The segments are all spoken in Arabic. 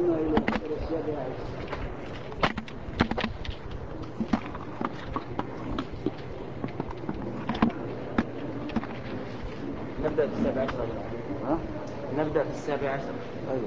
وصلنا إلى السابعة. نبدأ في 17. نبدأ في 17. أيوة.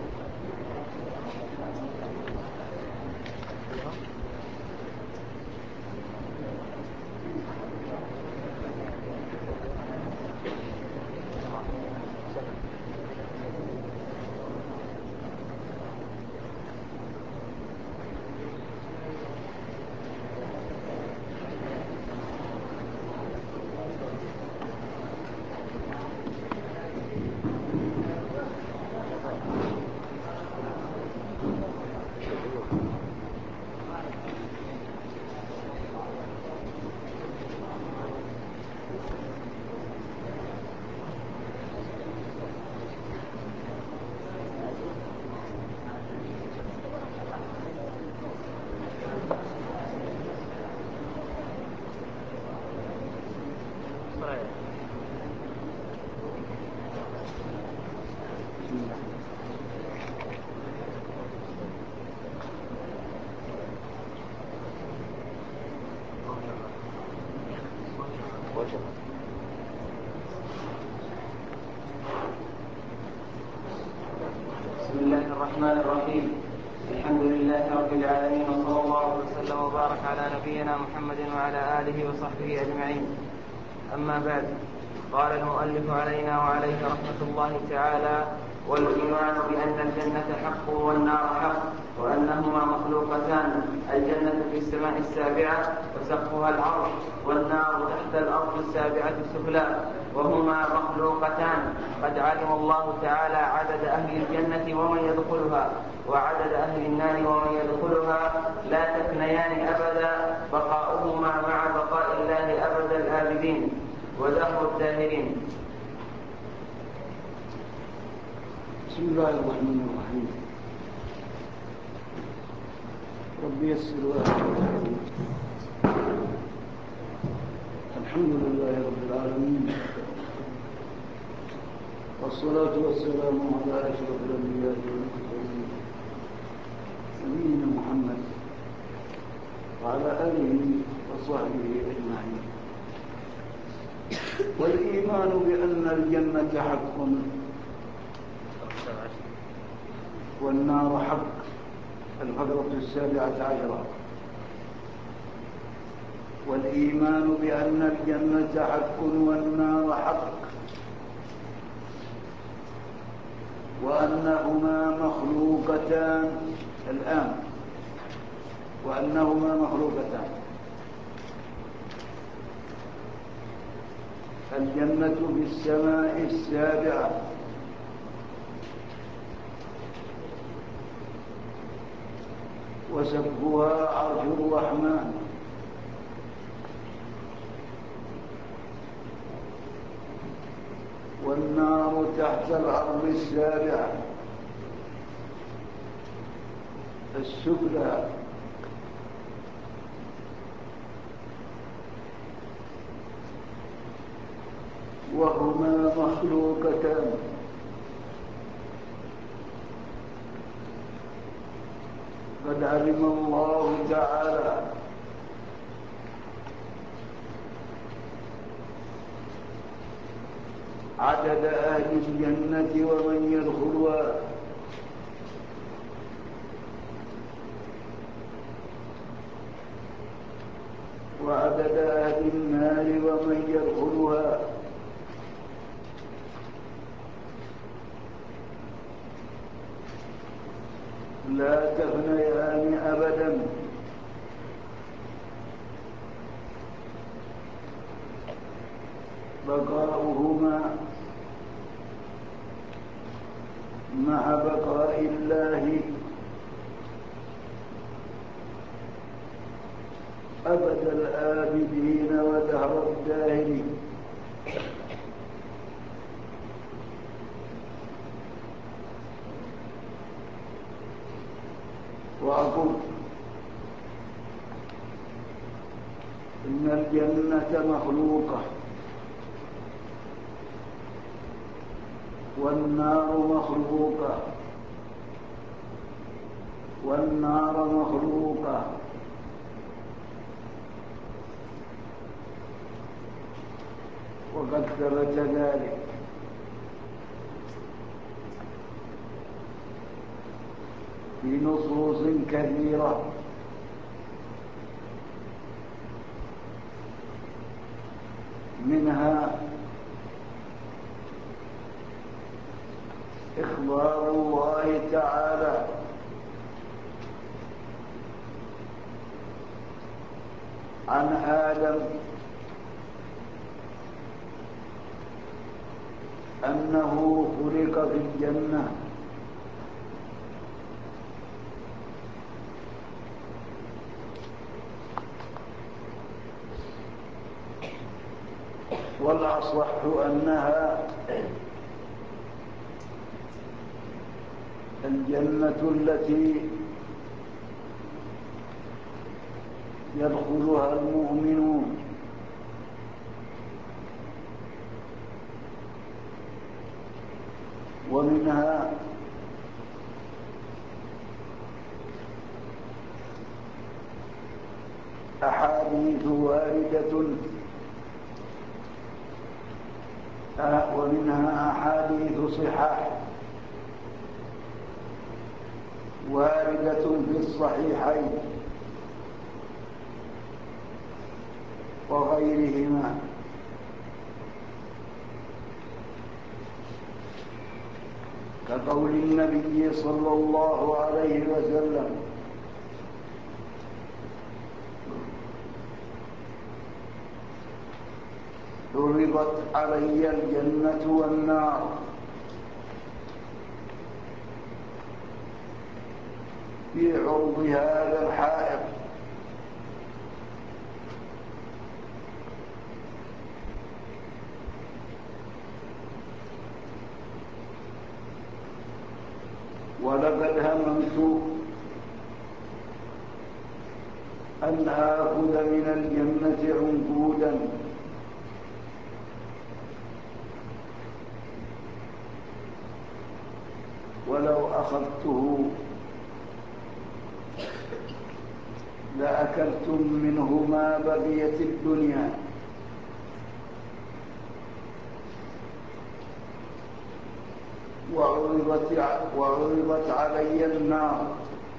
بسم الله الرحمن الرحيم. الحمد لله رب العالمين، وصلى الله وسلم وبارك على نبينا محمد وعلى آله وصحبه أجمعين. أما بعد، قال المؤلف علينا وعليه رحمة الله تعالى: والإيمان بأن الجنة حق والنار حق، وأنهما مخلوقتان، الجنة في السماء السابعة وسقفها العرش، والنار تحت الأرض السابعة السفلى، وهما مخلوقتان. قد علم الله تعالى عدد أهل الجنة ومن يدخلها، وعدد أهل النار ومن يدخلها، لا تفنيان أبدا، بقاؤهما مع بقاء الله أبد الآبدين ودهر الداهرين. بسم الله الرحمن الرحيم. رب يسر ويسر. الحمد لله رب العالمين، والصلاة والسلام على أشرف الأنبياء والمرسلين نبينا محمد وعلى آله وصحبه أجمعين. والإيمان بأن الجنة حق والنار حق، الفقرة 17. والإيمان بأن الجنة حق والنار حق، وأنهما مخلوقتان الآن، وأنهما مخلوقتان. الجنة في السماء السابعة، وسقفها عرش الرحمن، والنار تحت الأرض السابعة السفلى، وهما مخلوقتان. قد علم الله تعالى عدد أهل الجنة ومن يدخلها، وعدد أهل النار ومن يدخلها، لا تفنيان أبدا، بقاؤهما مع بقاء الله أبد الآبدين ودهر الداهرين. وأقول إن الجنة مخلوقة والنار مخلوقة، والنار مخلوقة. وقد ثبت ذلك في نصوص كثيرة، منها إخبار الله تعالى عن آدم أنه خلق في الجنة، والأصح أنها الجنة التي يدخلها المؤمنون، ومنها أحاديث واردة ومنها أحاديث صحاح واردة في الصحيحين وغيرهما، كقول النبي صلى الله عليه وسلم: عرضت علي الجنة والنار في عرض هذا الحائط، ولقد هممت أن آخذ من الجنة عنقودا ولو أخذته لأكلتم منه ما بقيت الدنيا. وعرضت علي النار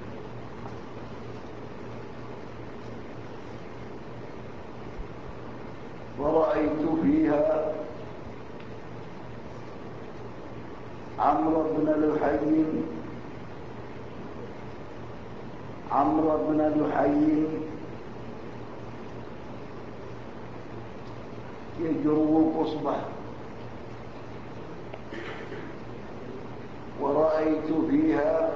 ورأيت فيها عمرو بن لحي يجر قصبه، ورأيت فيها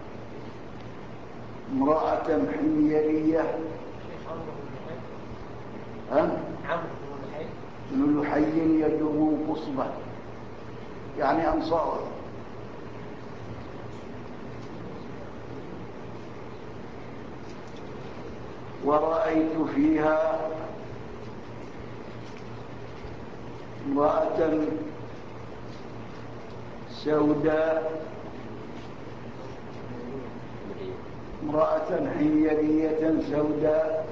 امرأة حميرية بن لحي يجر قصبه، يعني أنصاره، ورأيت فيها امرأة سوداء، امرأة حميرية سوداء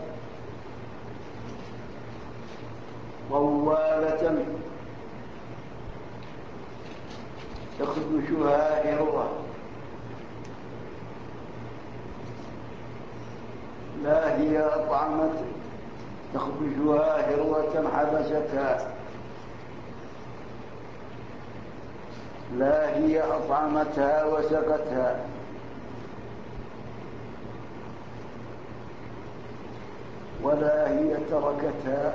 طوالة تخدشها هروة، لا هي أطعمت تخدشها هروة حبستها، لا هي أطعمتها وسقتها، ولا هي تركتها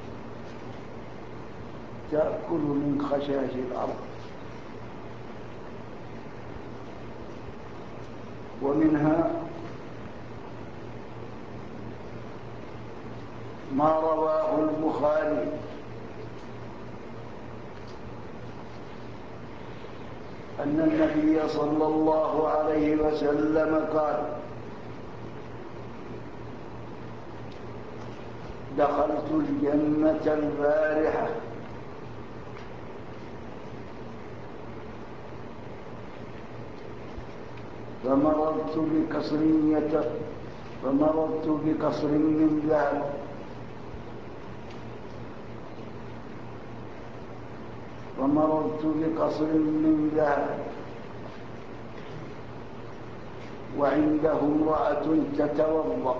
تأكل من خشاش الأرض. ومنها ما رواه البخاري أن النبي صلى الله عليه وسلم قال: دخلت الجنة البارحة فمررت بقصر من ذهب وعنده امرأة تتوضأ،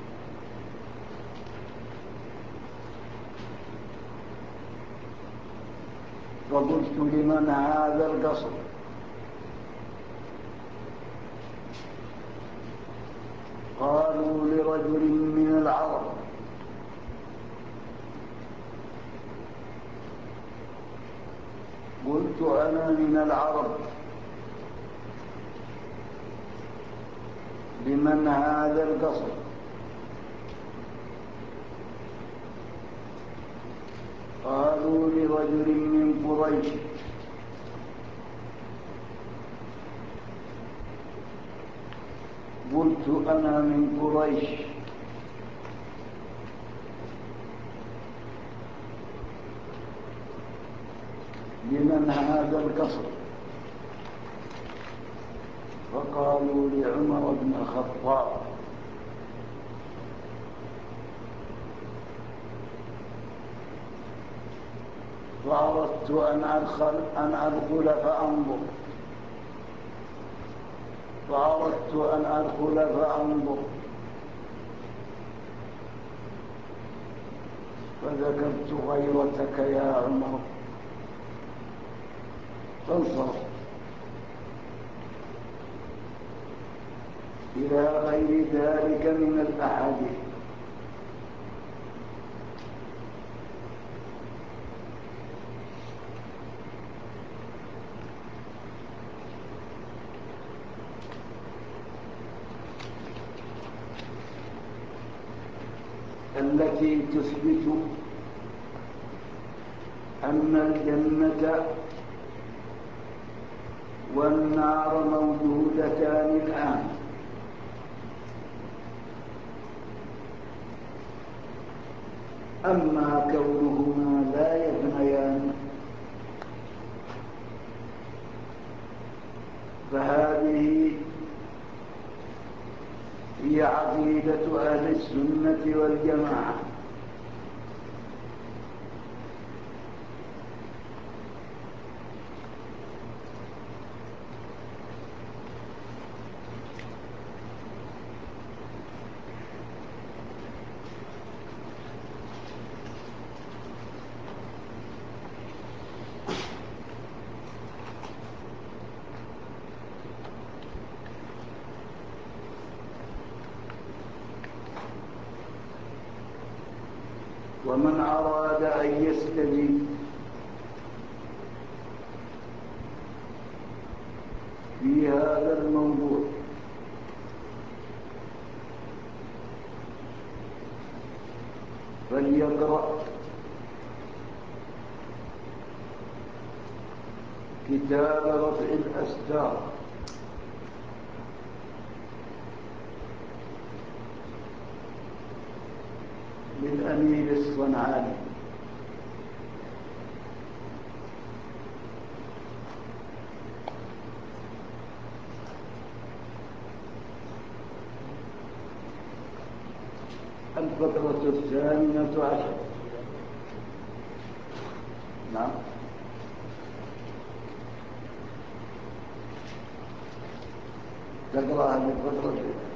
فقلت لمن هذا القصر؟ قالوا لرجل من العرب. قلت أنا من العرب. لمن هذا القصر؟ قالوا لرجل من قريش. قلت أنا من قريش. لمن هذا القصر؟ فقالوا لعمر بن الخطاب. فأردت أن أدخل فأنظر، فذكرت غيرتك يا عمر فانصرف إلى غير ذلك من الأحاديث. التي تثبت أن الجنة والنار موجودتان الآن، أما كونهما لا يفنيان فهذه هي عقيدة أهل السنة والجماعة. ومن أراد أن يستجيب في هذا الموضوع فليقرأ كتاب رفع الأستار للأمير الصنعاني. الفقرة 18. نعم. تقرأ هذه الفقرة.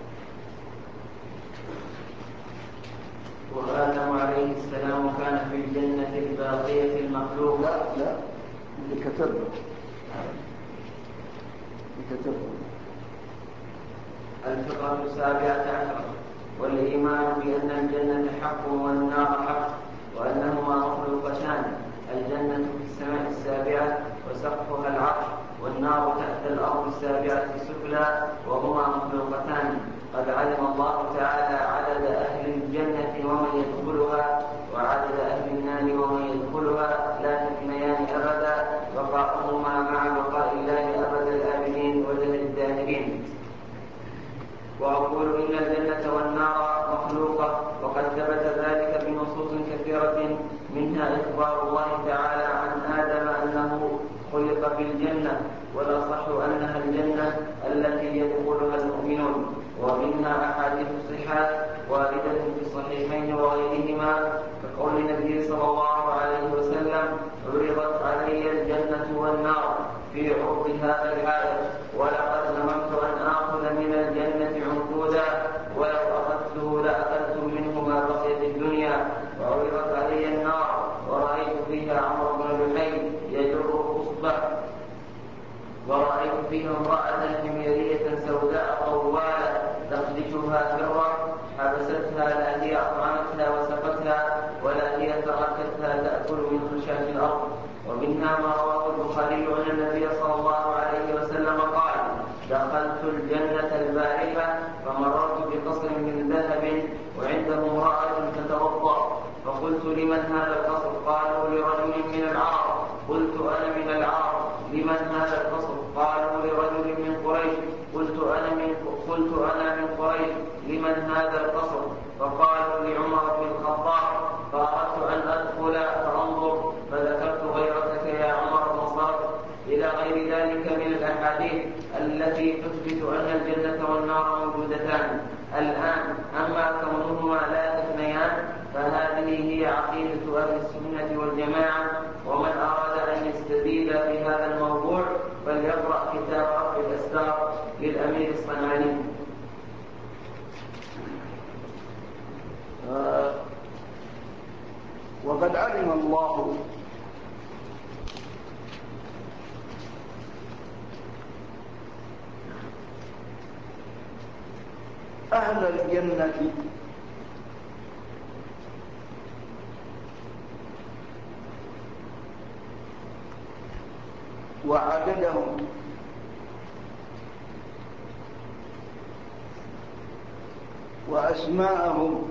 وآدم عليه السلام كان في الجنة الباقية المخلوقة. لا اللي كتبه الفقرة 17. والإيمان بأن الجنة حق والنار حق، وأنهما مخلوقتان، الجنة في السماء السابعة وسقفها العرش، والنار تحت الأرض السابعة السفلى، وهما مخلوقتان. قد علم الله تعالى عدد أهل الجنة ومن يدخلها، وعدد أهل النار ومن يدخلها، لا تفنيان أبدا، بقاؤهما مع بقاء الله أبد الآبدين وجل الداهرين. وأقول إن الجنة والنار مخلوقة، وقد ثبت ذلك بنصوص كثيرة، منها إخبار الله تعالى عن آدم أنه خلق في الجنة، والأصح أنها الجنة التي يدخل الجنة والنار في عرض هذا العالم، ولقد هممت أن آخذ من الجنة عنقودا ولو أخذته لأكلت منه ما بقي في الدنيا. وعرضت علي النار ورأيت فيها عمرو بن لحي يجر أصبع، ورأيت فيها امرأة حميرية سوداء طوالة تخدشها فرة، حبستها لا هي أطعمتها وسقتها ولا هي تركتها تأكل من خشاش الأرض. ومنها ما رواه البخاري أن النبي صلى الله عليه وسلم قال: دخلت الجنة البارحة فمررت بقصر من ذهب وعنده امرأة تتوضأ، فقلت: لمن هذا القصر؟ قالوا: لرجل من العرب. قلت: أنا من العرب. لمن هذا القصر؟ قالوا: لرجل من قريش. قلت: أنا من قريش. لمن هذا القصر؟ فقالوا: لعمر بن الخطاب. فأردت أن أدخل فأنظر فذكرت غيرتك يا عمر فانصرفت. إلى غير ذلك من الأحاديث التي تثبت أن الجنة والنار موجودتان. الآن أما كونهما لا تثنيان فهذه هي عقيدة أهل السنة والجماعة. ومن أراد أن يستزيد في هذا الموضوع فليقرأ كتاب رفع الأستار للأمير الصنعاني. وقد علم الله أهل الجنة وعددهم وأسماءهم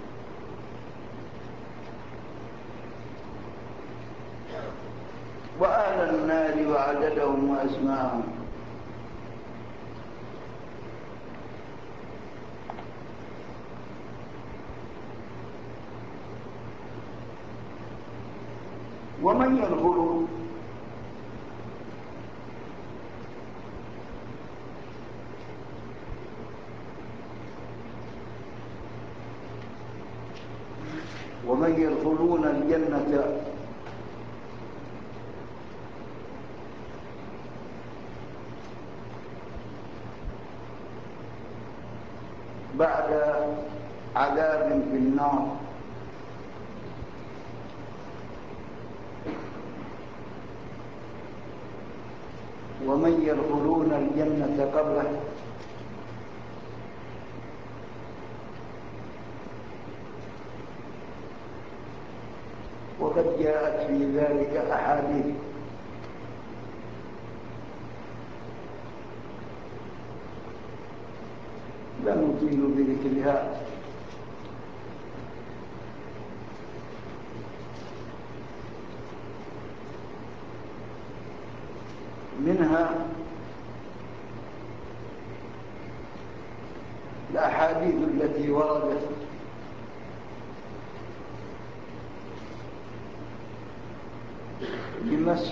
وأهل النار وعددهم وأسماءهم. ومن يدخل ومن يدخلون الجنة بعد عذاب في النار ومن يدخلون الجنة قبله وقد جاءت في ذلك أحاديث لا نطيل بذكرها. منها الأحاديث التي وردت بمسح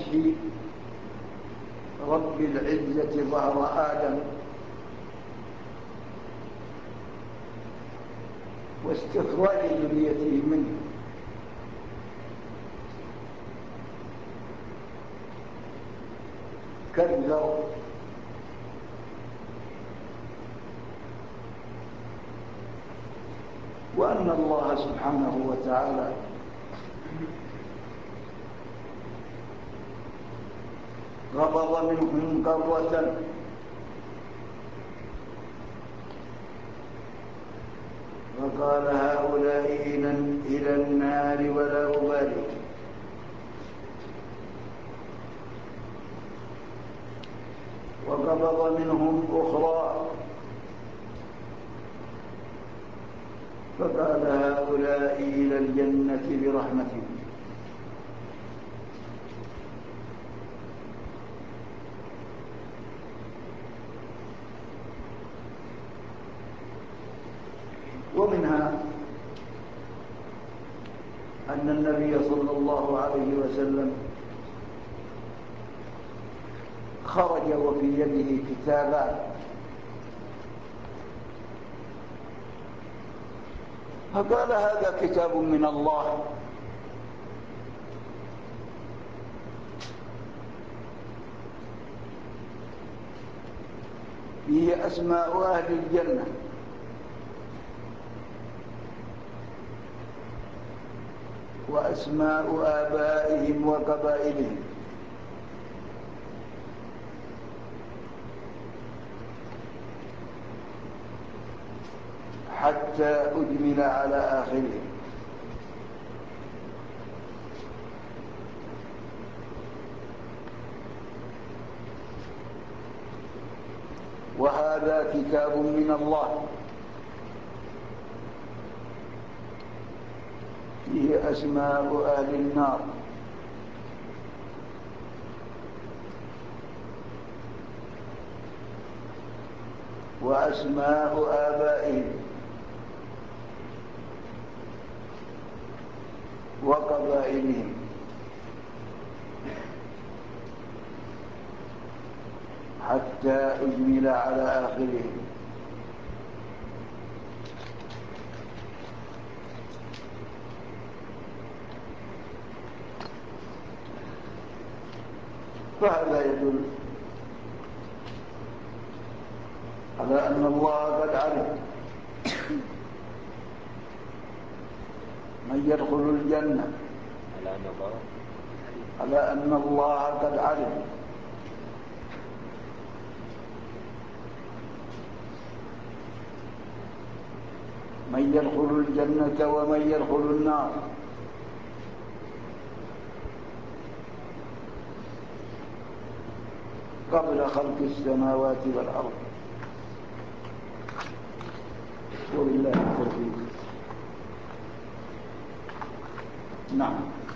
رب العزة ظهر آدم واستخراج ذريته منه، كالذر وأن الله سبحانه وتعالى غضب منهم قبوة وقال: هؤلاء إلى النار ولا أبالي. وقبض منهم أخرى فقال: هؤلاء إلى الجنة برحمتي. ومنها أن النبي صلى الله عليه وسلم خرج وفي يده كتابان، فقال: هذا كتاب من الله فيه أسماء أهل الجنة وأسماء آبائهم وقبائلهم حتى أجمل على آخره. وهذا كتاب من الله فيه أسماء أهل النار وأسماء آبائهم وقبائلهم حتى أجمل على آخرهم. فهذا يدل على أن الله قد علم من يدخل الجنة، على أن الله قد علم من يدخل الجنة ومن يدخل النار قبل خلق السماوات والأرض. وبالله التوفيق. نعم.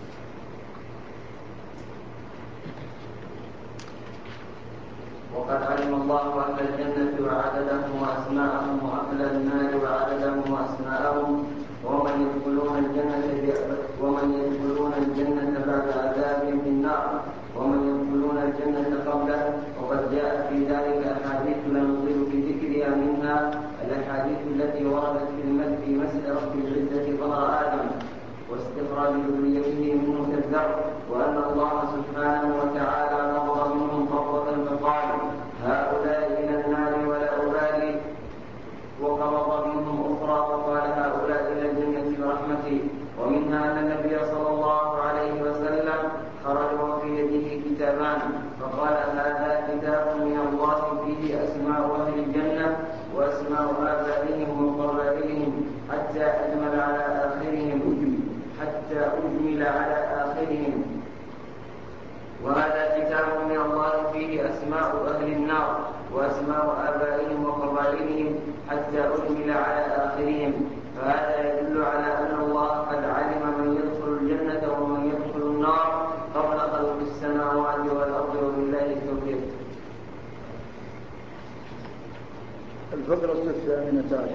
وقد علم الله أهل الجنة وعددهم وأسماءهم وأهل النار وعددهم وأسماءهم ومن يدخلون الجنة بعد عذاب في النار ومن يدخلون الجنة قبله. وقد جاءت في ذلك أحاديث لا نطيل في ذكرها، منها الأحاديث التي وردت في مسألة رب العزة قهر آدم واستخراج ذريته منه كالذر، وأن الله سبحانه وتعالى نظر منهم قبضة فقال هؤلاء إلى النار ولا أبالي، وقبض منهم أخرى فقال هؤلاء إلى الجنة برحمتي. ومنها أن النبي صلى الله عليه وسلم خرج وفي يده كتابان فقال هذا كتاب من الله فيه أسماء أهل الجنة وأسماء آبائهم وقبائلهم حتى أجمل على آخرهم وهذا كتاب من الله فيه أسماء أهل النار وأسماء آبائهم وقبائلهم حتى أجمل على آخرهم. فهذا يدل على أن الله قد علم من يدخل الجنة ومن يدخل النار قبل خلق السماوات والأرض. وبالله التوفيق. الفقرة 18.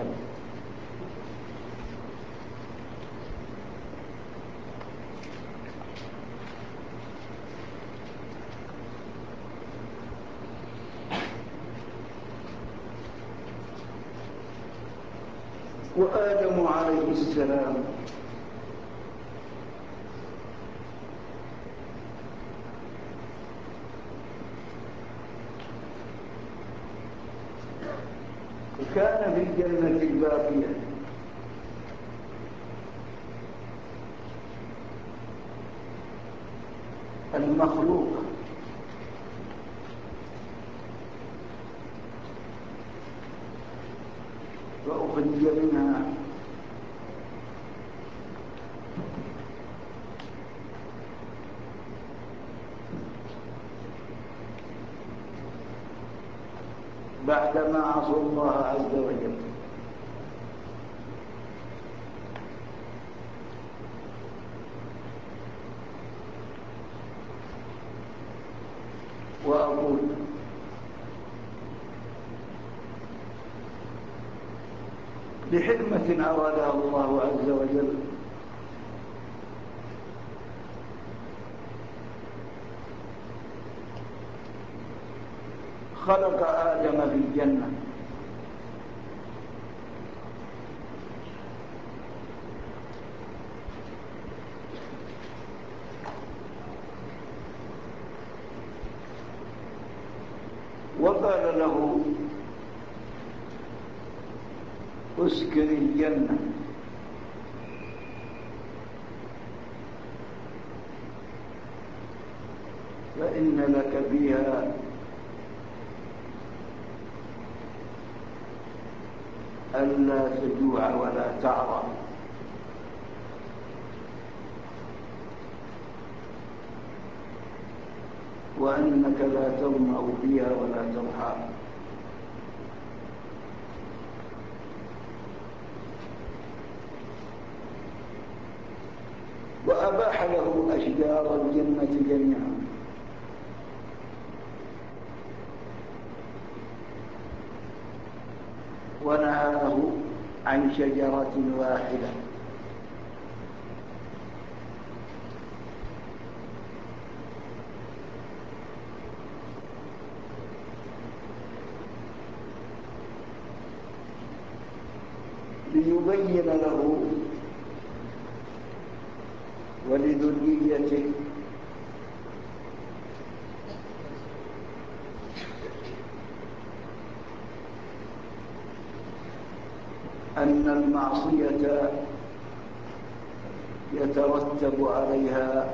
وآدم عليه السلام كان في الجنة الباقية المخلوق فأخرج منها بعدما عصوا الله عز وجل. وأقول بحكمة أرادها الله عز وجل خلق آدم في الجنة وقال له اسكن الجنة فإن لك فيها ألا تجوع ولا تعرى وأنك لا تظمأ فيها ولا تضحى. وأباح له أشجار الجنة جميعا ونهاه عن شجرة واحدة ليبين له ولذريته أن المعصية يترتب عليها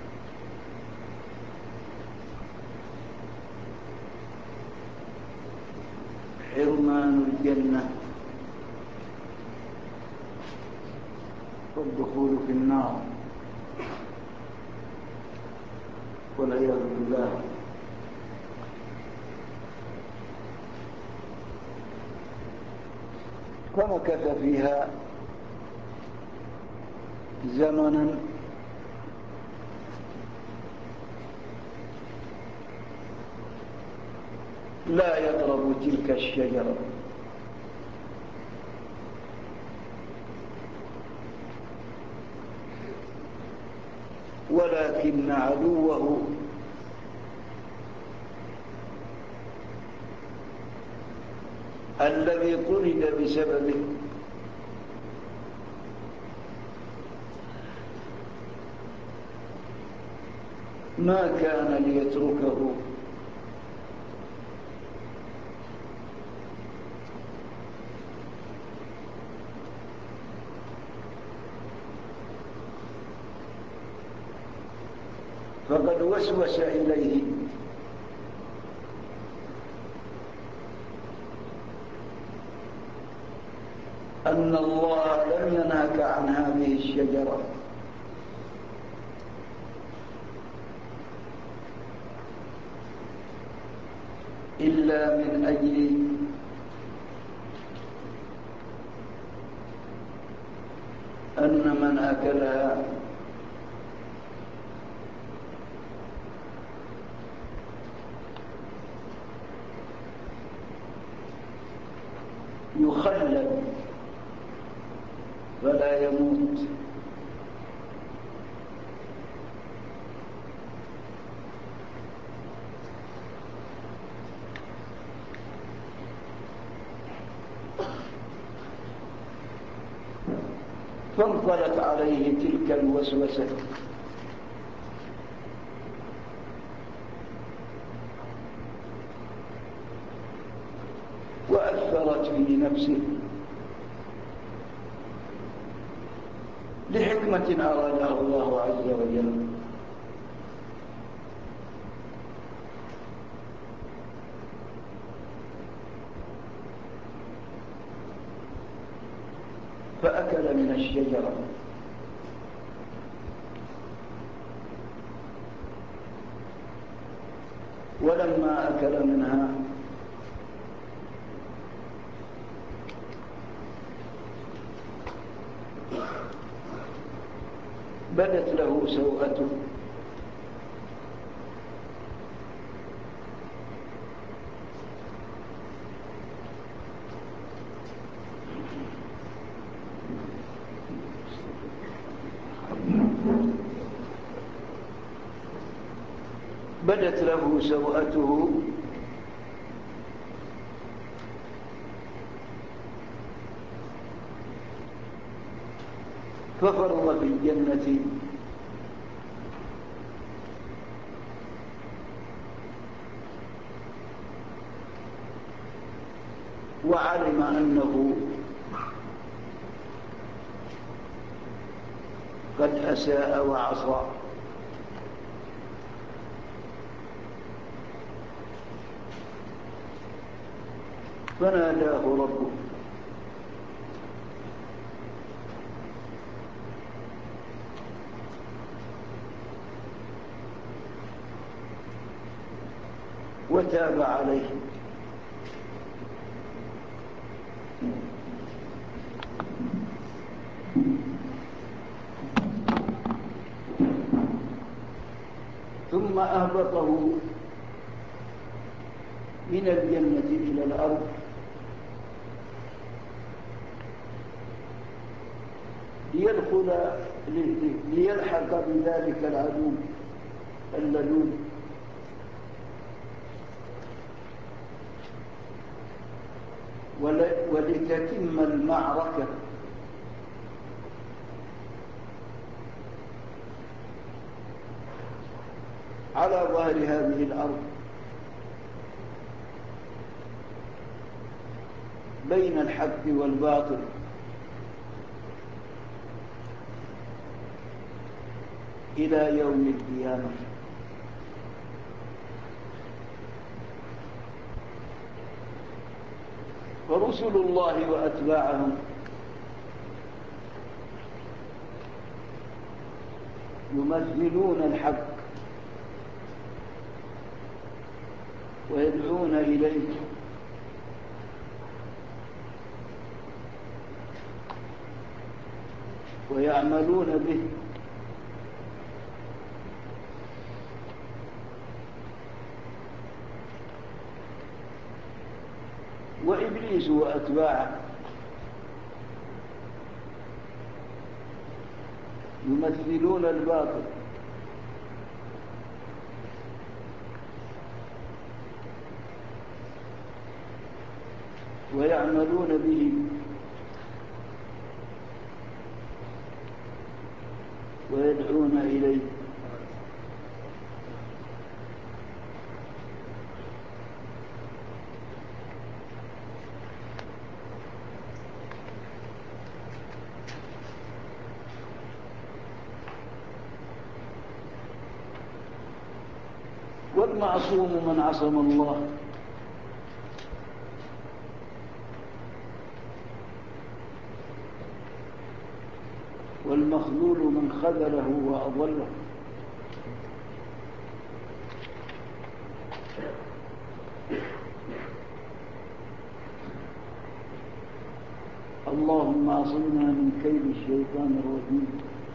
حرمان الجنة والدخول في النار والعياذ بالله. فمكث فيها زمنا لا يقرب تلك الشجرة ولكن عدوه الذي طرد بسببه ما كان ليتركه فقد وسوس إليه أن الله لم ينهك عن هذه الشجرة إلا من أجل أن من أكلها يخلد فلا يموت. فانطلت عليه تلك الوسوسة وأثرت في نفسه لحكمة أرادها الله عز وجل. فأكل من الشجرة ولما أكل منها بدت له سوءته ففر في الجنة وعلم أنه قد أساء وعصى. فناداه ربه وتاب عليه. ثم أهبطه من الجنة إلى الأرض ليلحق بذلك العدو اللدود ولتتم المعركة على ظهر هذه الأرض بين الحق والباطل، إلى يوم القيامة. فرسل الله وأتباعهم يمثلون الحق ويدعون إليه ويعملون به، وإبليس وأتباعه يمثلون الباطل ويعملون به، ويدعون إليه. والمعصوم من عصم الله، والمخذول من خذله وأضله. اللهم عصمنا من كيد الشيطان الرجيم،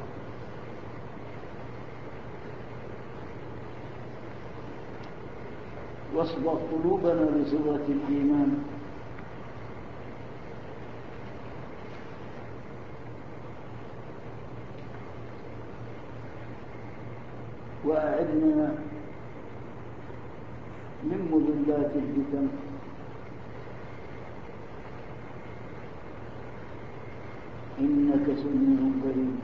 واصبغ قلوبنا بصبغة الإيمان، وأعذنا من مضلات الفتن، إنك سميع قريب.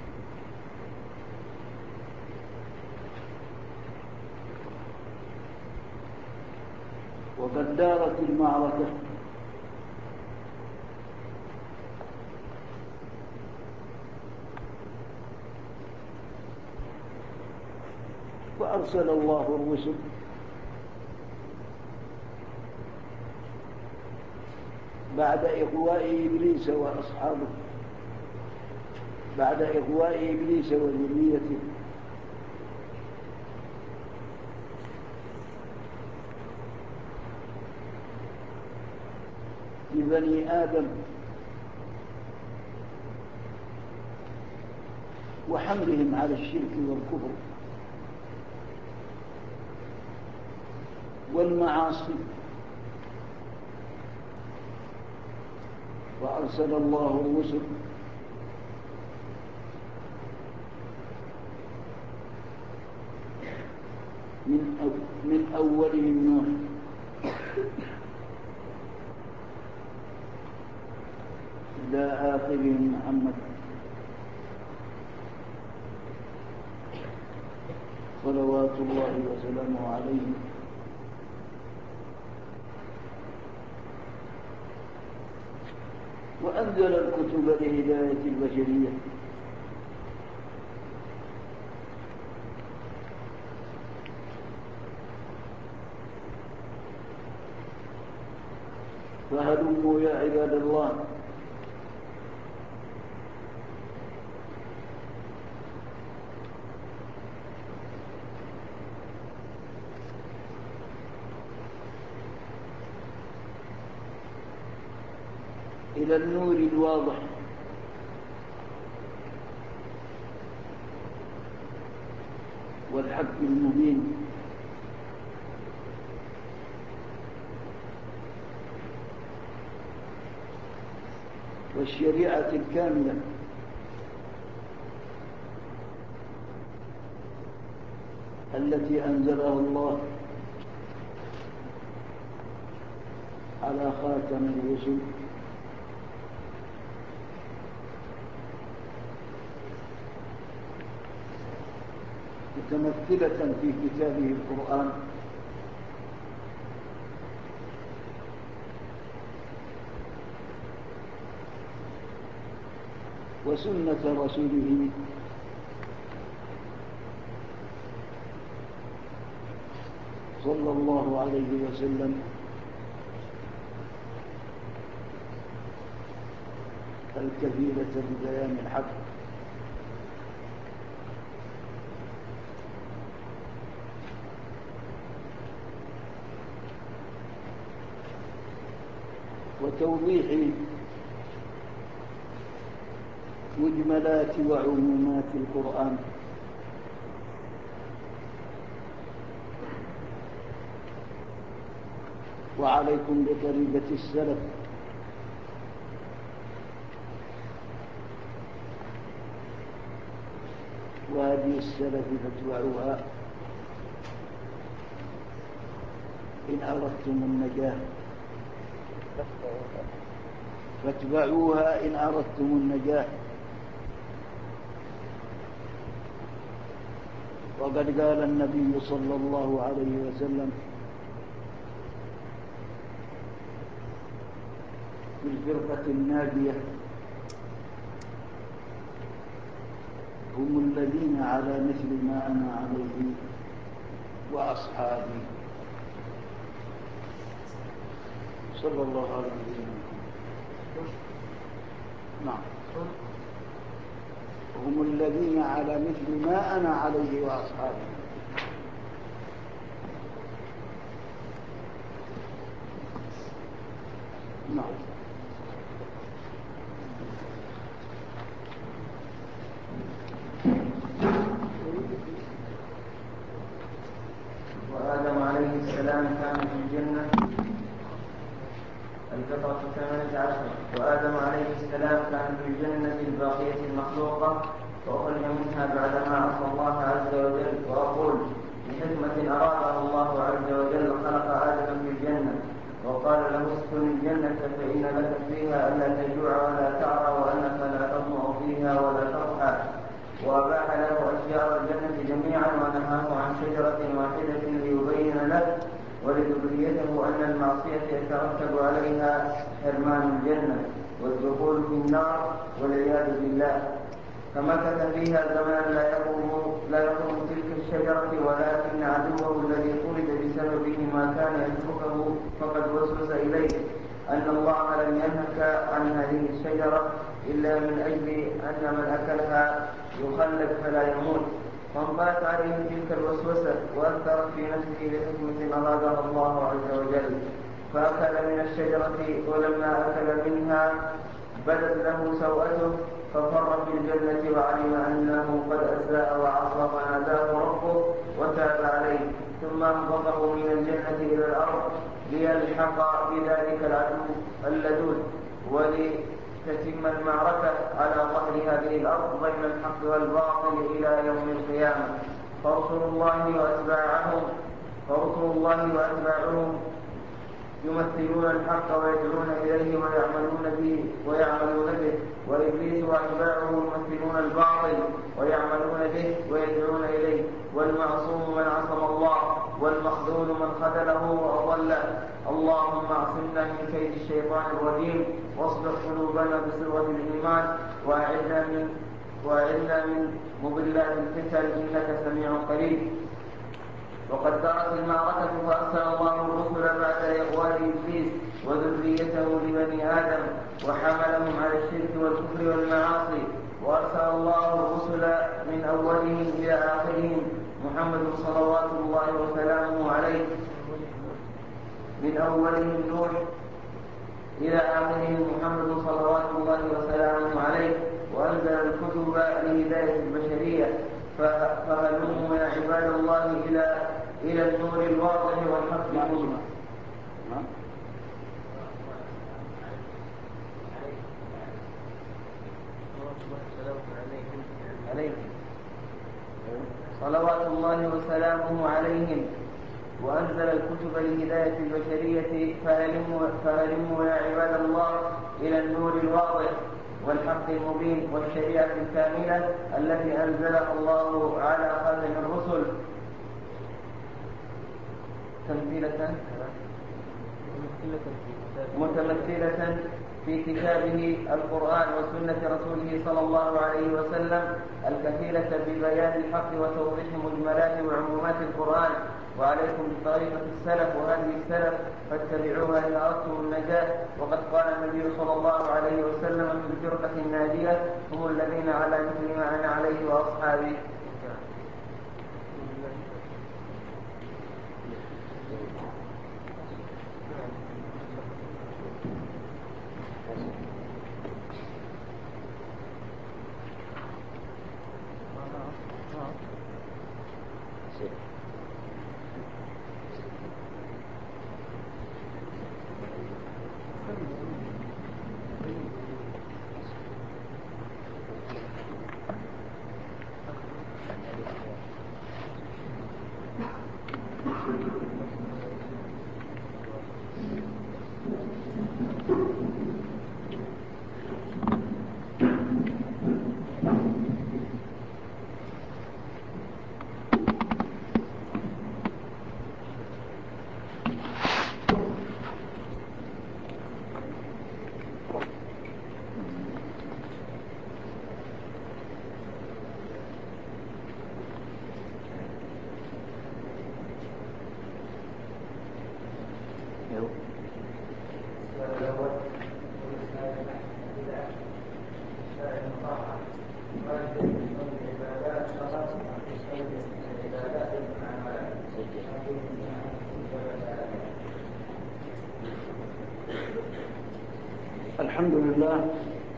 وقد دارت المعركة فأرسل الله الرسل بعد إغواء إبليس وأصحابه، بعد إغواء إبليس وذريته، لبني آدم وحملهم على الشرك والكفر والمعاصي. وأرسل الله الرسل من أولهم نوح إلى آخرهم محمد صلوات الله وسلامه عليه. وأنزل الكتب لهداية البشرية فهلموا يا عباد الله إلى النور الواضح والحق المبين والشريعة الكاملة التي أنزلها الله على خاتم الرسل متمثلة في كتابه القرآن وسنة رسوله صلى الله عليه وسلم الكفيلة ببيان الحق وتوضيح مجملات وعمومات القرآن وعليكم بطريقة السلف وهذه السلف فاتبعوها إن أردتم النجاة فاتبعوها إن أردتم النجاة. وقد قال النبي صلى الله عليه وسلم في الفرقة الناجية هم الذين على مثل ما أنا عليه وأصحابي صلى الله عليه وسلم. نعم هم الذين على مثل ما أنا عليه وأصحابي. نعم وآدم عليه السلام كان في الجنة. الفطرة 18. وآدم عليه السلام كان في الجنة الباقية المخلوقة وأخرج منها بعدما عصى الله عز وجل. وأقول لحكمة أرادها الله عز وجل خلق آدم في الجنة وقال له اسكن الجنة فإن لك فيها ألا تجوع ولا تعرى وأنك لا تظمأ فيها ولا تضحى. وأباح له أشجار الجنة جميعا ونهاه عن شجرة واحدة ليبين له ولذريته أن المعصية يترتب عليها حرمان الجنة والدخول في النار والعياذ بالله. فمكث فيها زمنا لا يقوم تلك الشجرة ولكن عدوه الذي طرد بسببه ما كان يتركه فقد وسوس إليه أن الله لم ينهك عن هذه الشجرة إلا من أجل أن من أكلها يخلد فلا يموت. فانطلت عليه تلك الوسوسة وأثرت في نفسه لحكمة أرادها الله عز وجل فأكل من الشجرة ولما أكل منها بدت له سوءته ففر في الجنة وعلم أنه قد أساء وعصى فناداه ربه وتاب عليه ثم انقضه من الجنة إلى الأرض ليلحق بذلك العدو اللدود ولتتم المعركة على ظهر هذه الأرض بين الحق والباطل إلى يوم القيامة. فرسل الله وأتباعهم يمثلون الحق ويدعون إليه ويعملون به وإبليس وأتباعه يمثلون الباطل ويعملون به ويدعون إليه والمعصوم من عصم الله والمخذول من خذله وأضله. اللهم اعصمنا من كيد الشيطان الرجيم واصلح قلوبنا بصبغة الإيمان وأعذنا من مضلات الفتن إنك سميع قريب. وقد دارت المعركة فأرسل الله الرسل بعد إغواء إبليس وذريته وحملهم على الشرك والكفر والمعاصي. وأرسل الله الرسل من أولهم إلى آخرهم محمد صلوات الله وسلامه عليه، من أولهم نوح إلى آخرهم محمد صلوات الله وسلامه عليه، وأنزل الكتب لهداية البشرية. فهلموا يا عباد الله إلى النور الواضح والحق المبين. صلوات الله وسلامه عليهم، وأنزل الكتب لهداية البشرية. فهلموا يا عباد الله إلى النور الواضح والحق المبين والشريعة الكاملة التي أنزلها الله على خاتم الرسل متمثلة في كتابه القرآن وسنة رسوله صلى الله عليه وسلم الكفيلة ببيان الحق وتوضيح مجملات وعمومات القرآن. وعليكم بطريقة السلف وهذه السلف فاتبعوها إن أردتم النجاة. وقد قال النبي صلى الله عليه وسلم في الفرقة الناجية: هم الذين على مثل ما أنا عليه وأصحابي. الحمد لله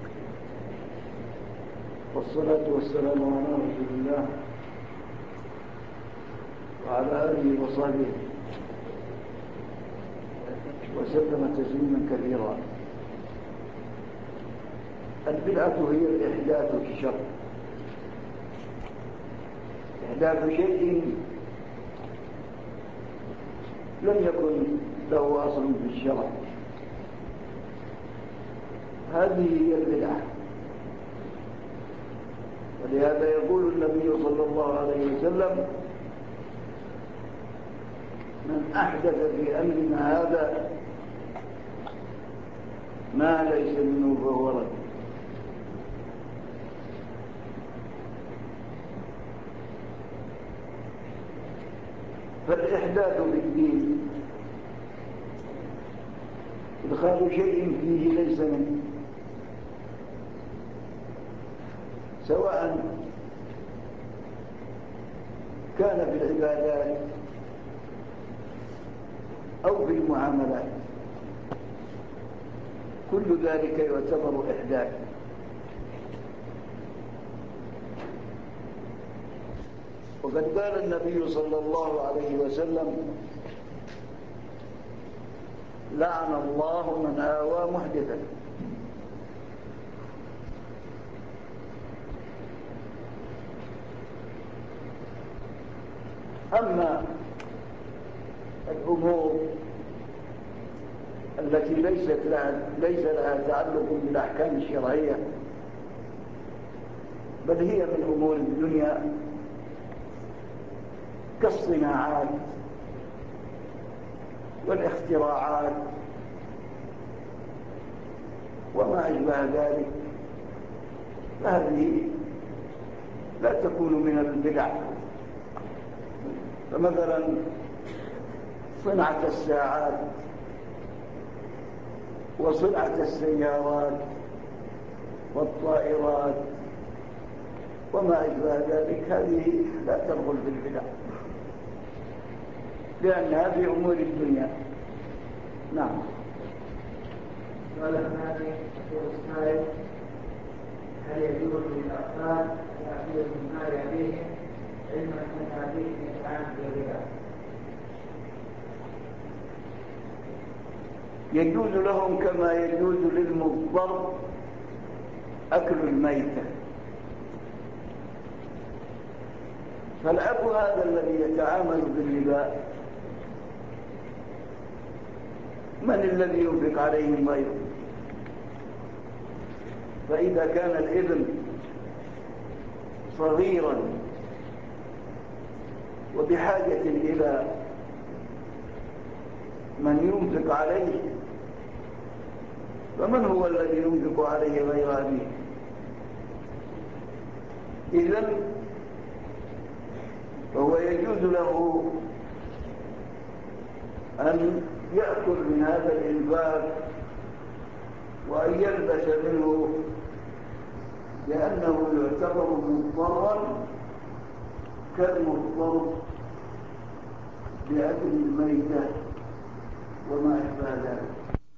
والصلاة والسلام على رسول الله وعلى آله وصحبه وسلم تسليما كثيرا. البدعة هي الإحداث في الشرع، إحداث شيء لم يكن له أصل في الشرع، هذه هي البدعة. ولهذا يقول النبي صلى الله عليه وسلم: من أحدث في أمرنا هذا ما ليس منه فهو رد. فالإحداث في الدين إدخال شيء فيه ليس منه، سواء كان في العبادات أو في المعاملات، كل ذلك يعتبر إحداث. وقد قال النبي صلى الله عليه وسلم: لعن الله من آوى محدثا. أما الأمور التي ليس لها تعلق بالأحكام الشرعية، بل هي من أمور الدنيا كالصناعات والاختراعات وما أشبه ذلك، فهذه لا تكون من البدع. فمثلا صناعة الساعات وصنعة السيارات والطائرات وما أشبه ذلك، هذه لا تدخل في البدع لأنها في أمور الدنيا. نعم. قال الثاني السائل: هل يجوز للأطفال أن يأكلوا من مال أبيهم علما أن أبيهم يتعامل بالربا؟ يجوز لهم كما يجوز للمضطر أكل الميتة. فالأب هذا الذي يتعامل بالربا من الذي ينفق عليهم غيره؟ فإذا كان الابن صغيرا وبحاجة إلى من ينفق عليه، فمن هو الذي ينفق عليه غير أبيه؟ إذن فهو يجوز له أن يأكل من هذا الإنفاق وأن يلبس منه، لأنه يعتبر مضطرا كالمضطر بأكل الميتة وما أشبه ذلك.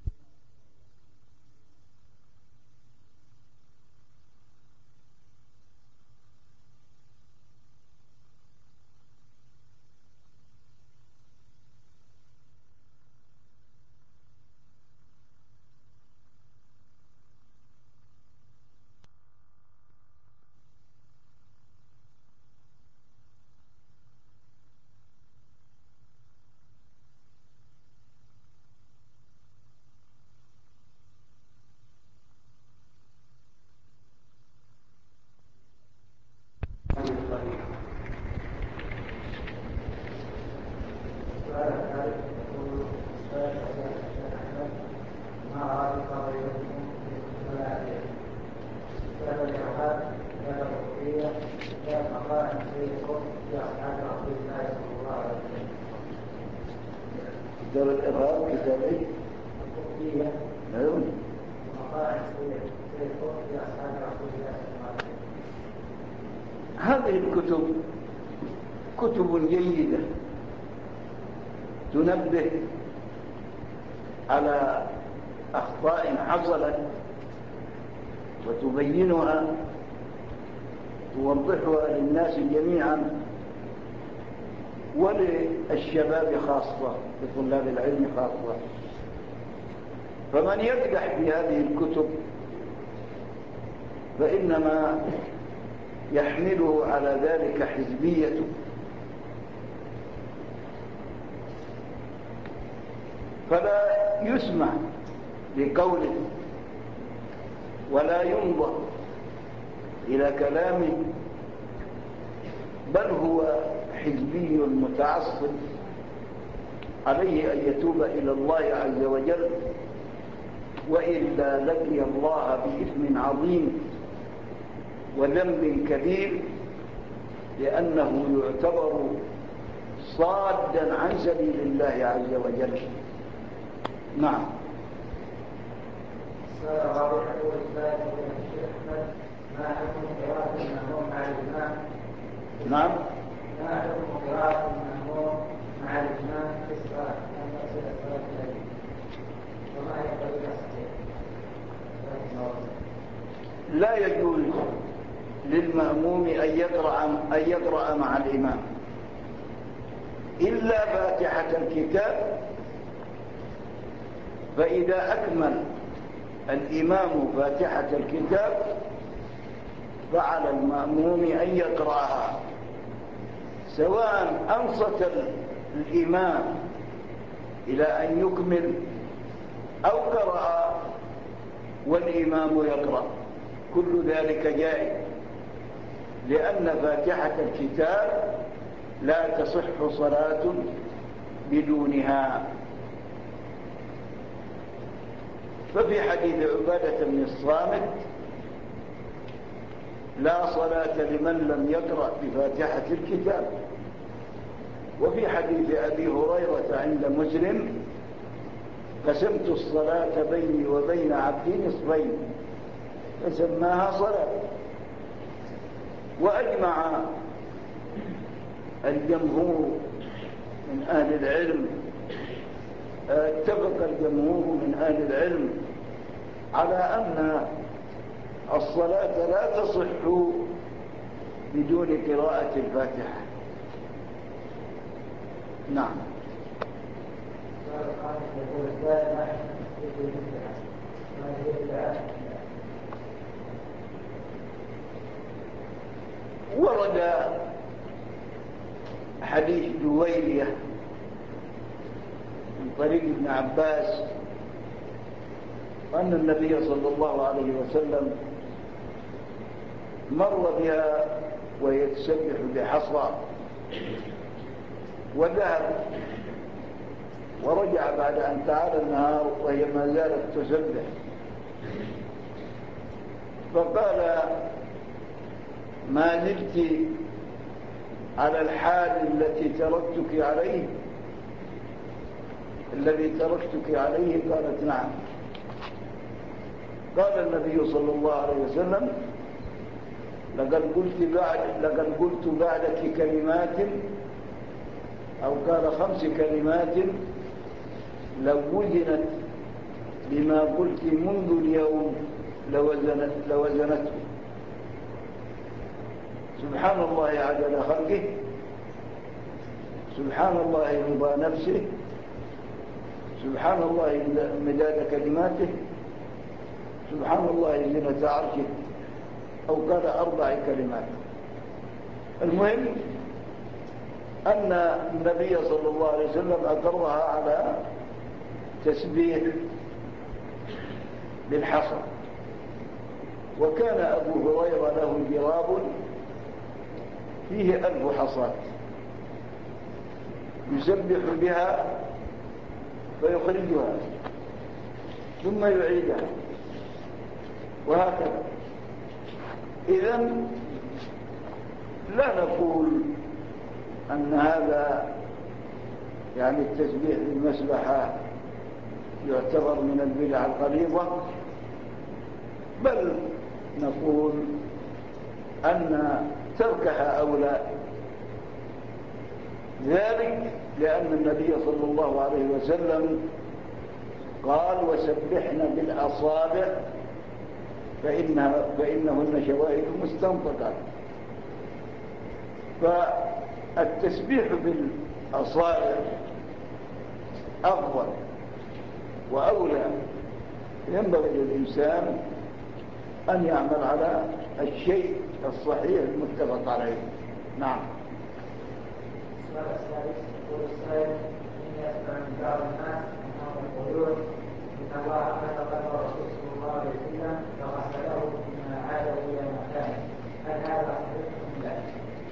كتاب الإرهاب كتابي هذه الكتب كتب جيدة تنبه على أخطاء حصلت وتبينها توضحها للناس جميعا وللشباب خاصة، لطلاب العلم خاصة. فمن يقدح في هذه الكتب فإنما يحمله على ذلك حزبيته، فلا يسمع لقوله ولا ينظر إلى كلامه، بل هو حزبي متعصب. عليه أن يتوب إلى الله عز وجل، وإلا لقي الله بإثم عظيم وذنب كبير، لأنه يعتبر صادا عن سبيل الله عز وجل. نعم. ما حكم قراءة المأموم مع الإمام؟ نعم. ما حكم قراءة المأموم مع الإمام في الصلاة أن تصل الصلاة إليه؟ وما هي الطريقة الصحيحة؟ لا يجوز للمأموم أن يقرأ مع الإمام إلا فاتحة الكتاب، فإذا أكمل الإمام فاتحة الكتاب فعلى المأموم أن يقرأها، سواء أنصت الإمام إلى أن يكمل أو قرأ والإمام يقرأ، كل ذلك جائز، لأن فاتحة الكتاب لا تصح صلاة بدونها. ففي حديث عبادة بن الصامت: لا صلاة لمن لم يقرأ بفاتحة الكتاب. وفي حديث أبي هريرة عند مسلم: قسمت الصلاة بيني وبين عبدي نصفين فسماها صلاة. وأجمع الجمهور من أهل العلم، اتفق الجمهور من أهل العلم على أن الصلاة لا تصح بدون قراءة الفاتحة. نعم. ورد حديث جويرية من طريق ابن عباس أن النبي صلى الله عليه وسلم مر بها وهي تسبح بحصى وذهب ورجع بعد أن تعالى النهار وهي ما زالت تسبح، فقال: ما زلت على الحال الذي تركتك عليه؟ قالت: نعم. قال النبي صلى الله عليه وسلم: لقد قلت بعدك كلمات، أو قال 5 كلمات لو وزنت بما قلت منذ اليوم لوزنته: سبحان الله عدد خلقه، سبحان الله رضا نفسه، سبحان الله مداد كلماته، سبحان الله زينة عرشه، أو قال 4 كلمات. المهم أن النبي صلى الله عليه وسلم أقرها على تسبيح بالحصى. وكان أبو هريرة له جراب فيه 1000 حصاة يسبح بها فيخرجها ثم يعيدها، وهكذا. إذن لا نقول أن هذا يعني التسبيح بالمسبحة يعتبر من البدع الغليظة، بل نقول أن تركها أولى، ذلك لأن النبي صلى الله عليه وسلم قال: وسبحنا بالأصابع فإنهن شواهد مستنطقات. فالتسبيح بالأصابع أفضل وأولى. ينبغي للإنسان أن يعمل على الشيء الصحيح المتفق عليه. نعم. السؤال الثالث يقول السائل: إني أسمع من بعض الناس أنهم يقولون إن الله خلق الرسول صلى الله عليه وسلم فغسله ثم عاده إلى مكانه، هل هذا صحيح أم لا؟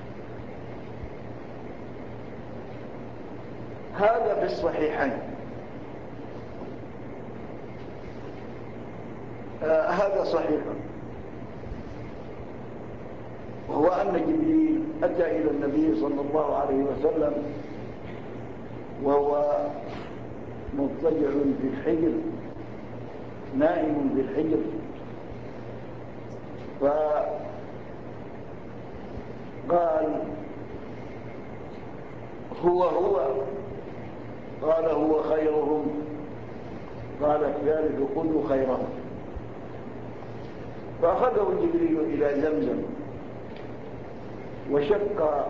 هذا في الصحيحين. هذا صحيح، وهو أن جبريل أتى إلى النبي صلى الله عليه وسلم وهو مضطجع في الحجر، نائم في الحجر، فقال: هو قال: هو خيرهم. قال الثالث: خذوا خيرهم. فأخذه جبريل إلى زمزم وشق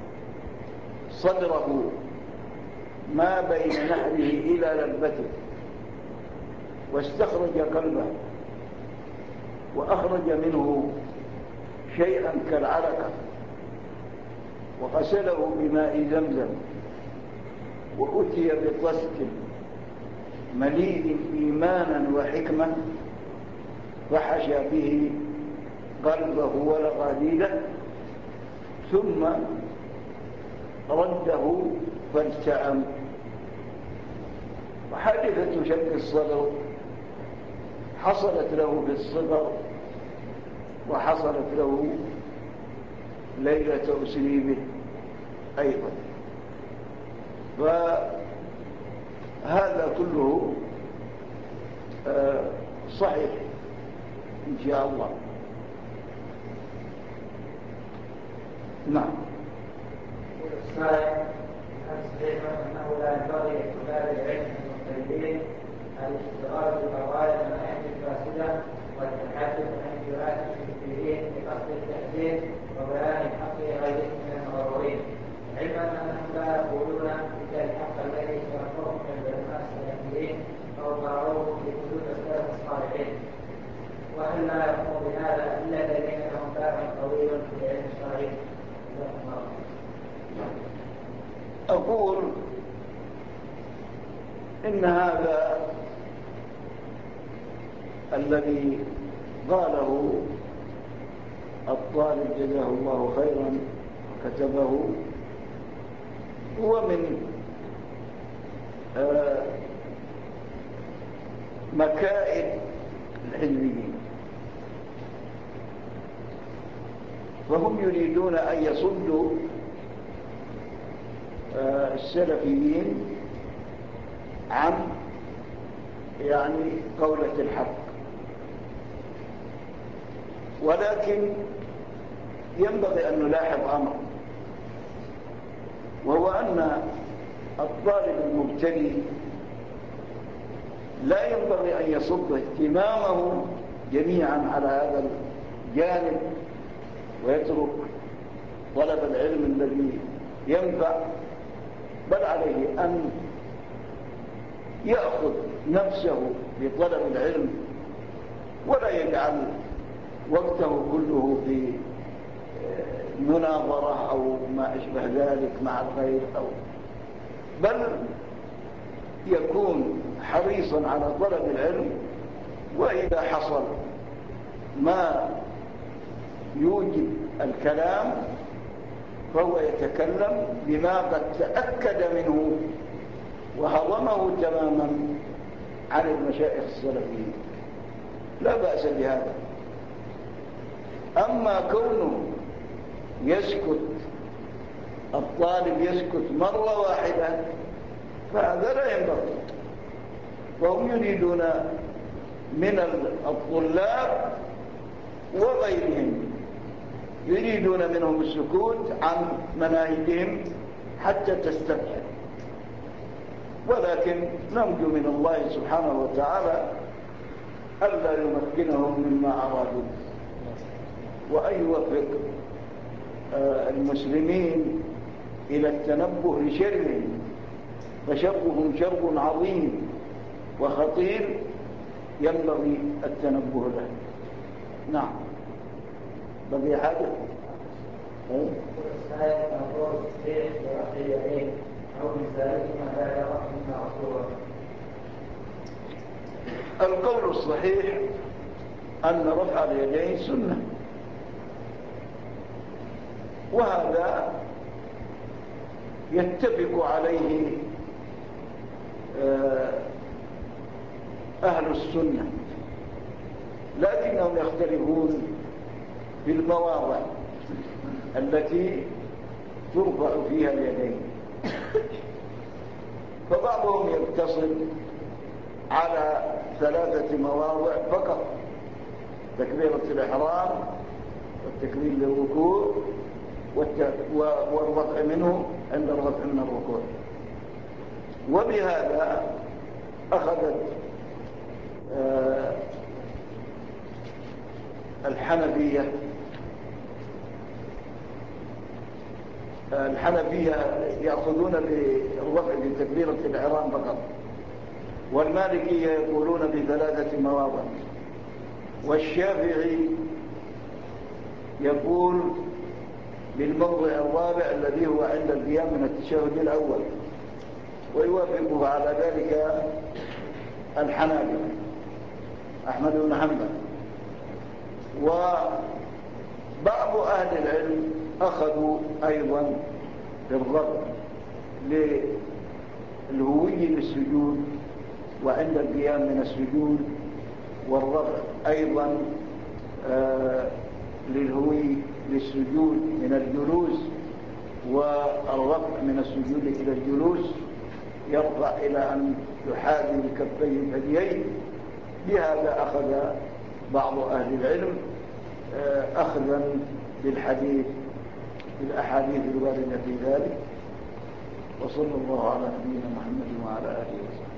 صدره ما بين نحره إلى لبته، واستخرج قلبه وأخرج منه شيئا كالعلقة، وغسله بماء زمزم، وأتي بطست مليء إيمانا وحكمة فحشى به قلبه ولغاديده، ثم رده فالتأم. وحادثة شق الصدر حصلت له في الصغر وحصلت له ليلة أسري به أيضا. فهذا كله صحيح إن شاء الله. نعم. والسائل هل صحيح أنه لا ينبغي لطلاب العلم المجتهدين الاشتغال بالقضايا المناهج الفاسدة والتحدث عن جرات المكفرين بقصد التحذير وبيان الحق لغيرهم من المغرورين، علما أنهم لا يقولون إلا الحق الذي شرفوه من العلماء السلفيين أو قرروه في كتب السلف الصالحين؟ وهل لا يقوم بهذا إلا الذين لهم باع طويل في العلم الشرعي؟ أقول إن هذا الذي قاله الطالب جزاه الله خيرا وكتبه هو من مكائد الحزبيين، فهم يريدون أن يصدوا السلفيين عن قولة الحق، ولكن ينبغي أن نلاحظ أمر، وهو أن الطالب المبتدئ لا ينبغي أن يصب اهتمامه جميعا على هذا الجانب ويترك طلب العلم الذي ينفع، بل عليه أن يأخذ نفسه بطلب العلم ولا يجعل وقته كله في مناظرة أو ما أشبه ذلك مع الغير، بل يكون حريصا على طلب العلم، وإذا حصل ما يوجب الكلام فهو يتكلم بما قد تأكد منه وهضمه تماما عن المشايخ السلفيين، لا بأس بهذا. أما كونه يسكت الطالب يسكت مرة واحدة فهذا لا ينبغي، وهم يريدون من الطلاب وغيرهم يريدون منهم السكوت عن مناهجهم حتى تستبحر، ولكن نرجو من الله سبحانه وتعالى ألا يمكنهم مما أرادوا، وأن يوفق المسلمين إلى التنبه لشرهم، فشرهم شر عظيم وخطير ينبغي التنبه له. نعم. بقي حاجة؟ القول الصحيح أن رفع اليدين سنة، وهذا يتفق عليه أهل السنة، لكنهم يختلفون في المواضع التي ترفع فيها اليدين، فبعضهم يقتصر على 3 مواضع فقط: تكبيرة الإحرام والتكبير للركوع والرفع منه عند الرفع من الركوع. وبهذا أخذت الحنفية يأخذون بالرفع بتكبيرة الإحرام فقط، والمالكية يقولون ب3 مواضع، والشافعي يقول بالموضع الرابع الذي هو عند القيام من التشهد الأول، ويوافقه على ذلك الحنابلة أحمد بن حنبل. وبعض أهل العلم أخذوا أيضا بالرفع للهوي للسجود وعند القيام من السجود، والرفع أيضا للهوي للسجود من الجلوس، والرفع من السجود إلى الجلوس يرفع إلى أن يحاذي بكفيه الثديين، بهذا أخذ بعض أهل العلم أخذا بالحديث بالأحاديث الواردة في ذلك. وصلى الله على نبينا محمد وعلى آله وسلم.